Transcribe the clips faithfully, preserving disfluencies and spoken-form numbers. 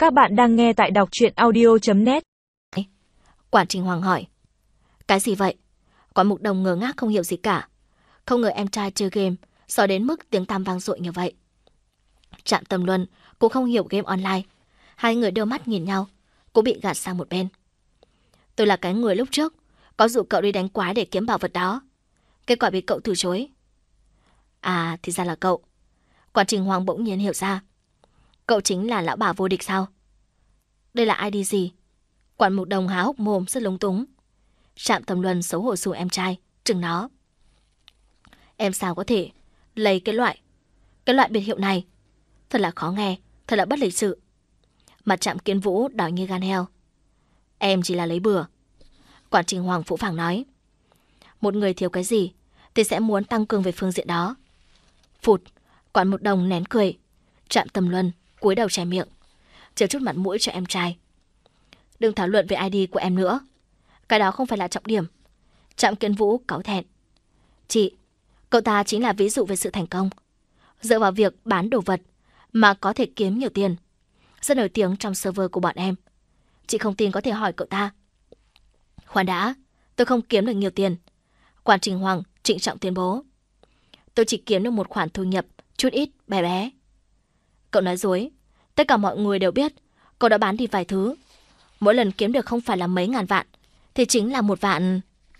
Các bạn đang nghe tại đọc truyện audio chấm net. Quản Trình Hoàng hỏi. Cái gì vậy? Quản Mục Đồng ngơ ngác không hiểu gì cả. Không ngờ em trai chơi game giỏi đến mức tiếng tăm vang dội như vậy. Trạm Tầm Luân cũng không hiểu game online. Hai người đưa mắt nhìn nhau, cũng bị gạt sang một bên. Tôi là cái người lúc trước có dụ cậu đi đánh quái để kiếm bảo vật đó. Kết quả bị cậu từ chối. À, thì ra là cậu. Quản Trình Hoàng bỗng nhiên hiểu ra. Cậu chính là lão bà vô địch sao? Đây là i đê gì? Quản Mục Đồng há hốc mồm rất lúng túng. Trạm Tầm Luân xấu hổ xù em trai, chừng nó. Em sao có thể lấy cái loại Cái loại biệt hiệu này? Thật là khó nghe, thật là bất lịch sự. Mặt Trạm Kiến Vũ đỏ như gan heo. Em chỉ là lấy bừa. Quản Trình Hoàng phũ phàng nói. Một người thiếu cái gì thì sẽ muốn tăng cường về phương diện đó. Phụt. Quản Mục Đồng nén cười. Trạm Tầm Luân cúi đầu che miệng, chờ chút mặt mũi cho em trai. Đừng thảo luận về i đê của em nữa. Cái đó không phải là trọng điểm. Trạm Kiến Vũ cáu thẹn. Chị, cậu ta chính là ví dụ về sự thành công. Dựa vào việc bán đồ vật mà có thể kiếm nhiều tiền. Rất nổi tiếng trong server của bọn em. Chị không tin có thể hỏi cậu ta. Khoan đã, tôi không kiếm được nhiều tiền. Quản Trình Hoàng trịnh trọng tuyên bố. Tôi chỉ kiếm được một khoản thu nhập chút ít bé bé. Cậu nói dối. Tất cả mọi người đều biết cậu đã bán đi vài thứ. Mỗi lần kiếm được không phải là mấy ngàn vạn, thì chính là một vạn.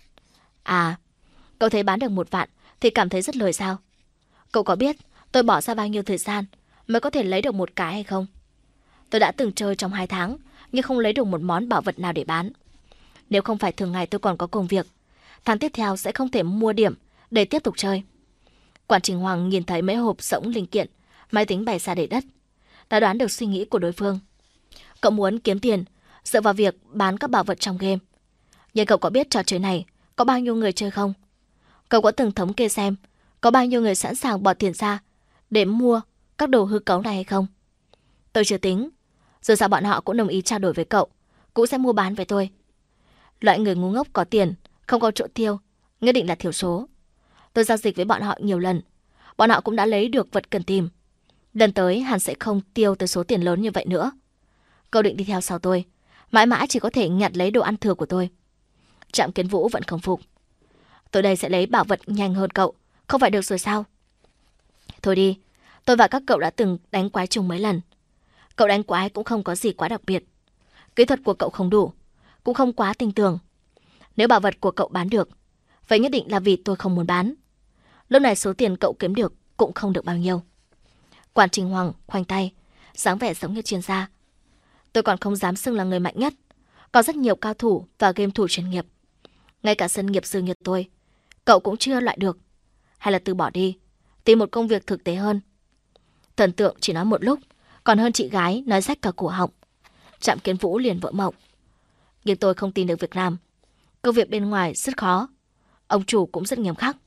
À, cậu thấy bán được một vạn thì cảm thấy rất lời sao? Cậu có biết tôi bỏ ra bao nhiêu thời gian mới có thể lấy được một cái hay không? Tôi đã từng chơi trong hai tháng nhưng không lấy được một món bảo vật nào để bán. Nếu không phải thường ngày tôi còn có công việc, tháng tiếp theo sẽ không thể mua điểm để tiếp tục chơi. Quản Trình Hoàng nhìn thấy mấy hộp rỗng linh kiện, máy tính bày ra để đất, đã đoán được suy nghĩ của đối phương. Cậu muốn kiếm tiền dựa vào việc bán các bảo vật trong game. Nhưng cậu có biết trò chơi này có bao nhiêu người chơi không? Cậu có từng thống kê xem có bao nhiêu người sẵn sàng bỏ tiền ra để mua các đồ hư cấu này hay không? Tôi chưa tính. Dù sao bọn họ cũng đồng ý trao đổi với cậu, cũng sẽ mua bán với tôi. Loại người ngu ngốc có tiền, không có chỗ tiêu, nhất định là thiểu số. Tôi giao dịch với bọn họ nhiều lần, bọn họ cũng đã lấy được vật cần tìm. Lần tới hẳn sẽ không tiêu tới số tiền lớn như vậy nữa. Cậu định đi theo sau tôi, mãi mãi chỉ có thể nhặt lấy đồ ăn thừa của tôi. Trạm Kiến Vũ vẫn không phục. Tôi đây sẽ lấy bảo vật nhanh hơn cậu, không phải được rồi sao? Thôi đi, tôi và các cậu đã từng đánh quái chung mấy lần. Cậu đánh quái cũng không có gì quá đặc biệt. Kỹ thuật của cậu không đủ, cũng không quá tinh tường. Nếu bảo vật của cậu bán được, vậy nhất định là vì tôi không muốn bán. Lúc này số tiền cậu kiếm được cũng không được bao nhiêu. Quản Trình Hoàng khoanh tay, dáng vẻ giống như chuyên gia. Tôi còn không dám xưng là người mạnh nhất. Có rất nhiều cao thủ và game thủ chuyên nghiệp. Ngay cả sân nghiệp sư như tôi, cậu cũng chưa loại được. Hay là từ bỏ đi, tìm một công việc thực tế hơn. Thần tượng chỉ nói một lúc, còn hơn chị gái nói rách cả cổ họng. Trạm Kiến Vũ liền vỡ mộng. Nhưng tôi không tìm được việc làm. Công việc bên ngoài rất khó. Ông chủ cũng rất nghiêm khắc.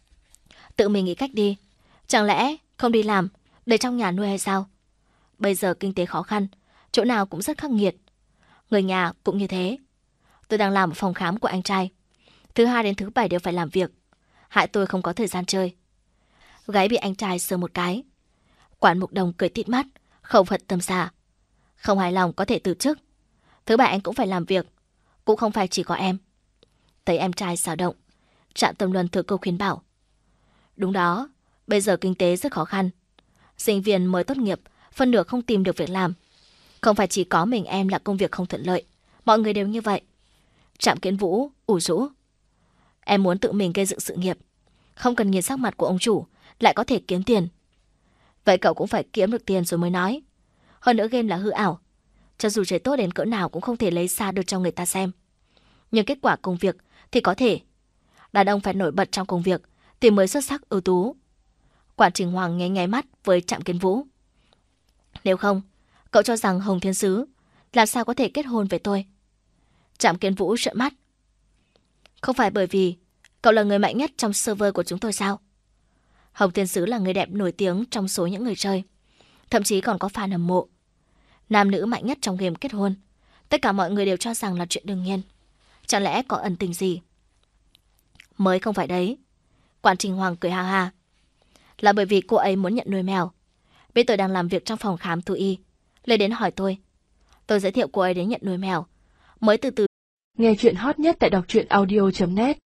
Tự mình nghĩ cách đi. Chẳng lẽ không đi làm để trong nhà nuôi hay sao? Bây giờ kinh tế khó khăn, chỗ nào cũng rất khắc nghiệt. Người nhà cũng như thế. Tôi đang làm ở phòng khám của anh trai. Thứ hai đến thứ bảy đều phải làm việc. Hại tôi không có thời gian chơi. Gáy bị anh trai sờ một cái. Quản Mục Đồng cười tít mắt, khẩu phật tâm xà. Không hài lòng có thể từ chức. Thứ bảy anh cũng phải làm việc. Cũng không phải chỉ có em. Thấy em trai xào động, Trạm Tầm Luân thừa câu khuyên bảo. Đúng đó, bây giờ kinh tế rất khó khăn. Sinh viên mới tốt nghiệp, phân nửa không tìm được việc làm. Không phải chỉ có mình em là công việc không thuận lợi. Mọi người đều như vậy. Trạm Kiến Vũ ủ rũ. Em muốn tự mình gây dựng sự nghiệp, không cần nhìn sắc mặt của ông chủ, lại có thể kiếm tiền. Vậy cậu cũng phải kiếm được tiền rồi mới nói. Hơn nữa game là hư ảo. Cho dù chơi tốt đến cỡ nào cũng không thể lấy xa được cho người ta xem. Nhưng kết quả công việc thì có thể. Đàn ông phải nổi bật trong công việc thì mới xuất sắc ưu tú. Quản Trình Hoàng nháy nháy mắt với Trạm Kiến Vũ. Nếu không, cậu cho rằng Hồng Thiên Sứ làm sao có thể kết hôn với tôi? Trạm Kiến Vũ trợn mắt. Không phải bởi vì cậu là người mạnh nhất trong server của chúng tôi sao? Hồng Thiên Sứ là người đẹp nổi tiếng trong số những người chơi. Thậm chí còn có fan hâm mộ. Nam nữ mạnh nhất trong game kết hôn, tất cả mọi người đều cho rằng là chuyện đương nhiên. Chẳng lẽ có ẩn tình gì? Mới không phải đấy. Quản Trình Hoàng cười ha ha. Là bởi vì cô ấy muốn nhận nuôi mèo. Biết tôi đang làm việc trong phòng khám thú y, lấy đến hỏi tôi. Tôi giới thiệu cô ấy đến nhận nuôi mèo. Mới từ từ. Nghe chuyện hot nhất tại đọc truyện audio chấm net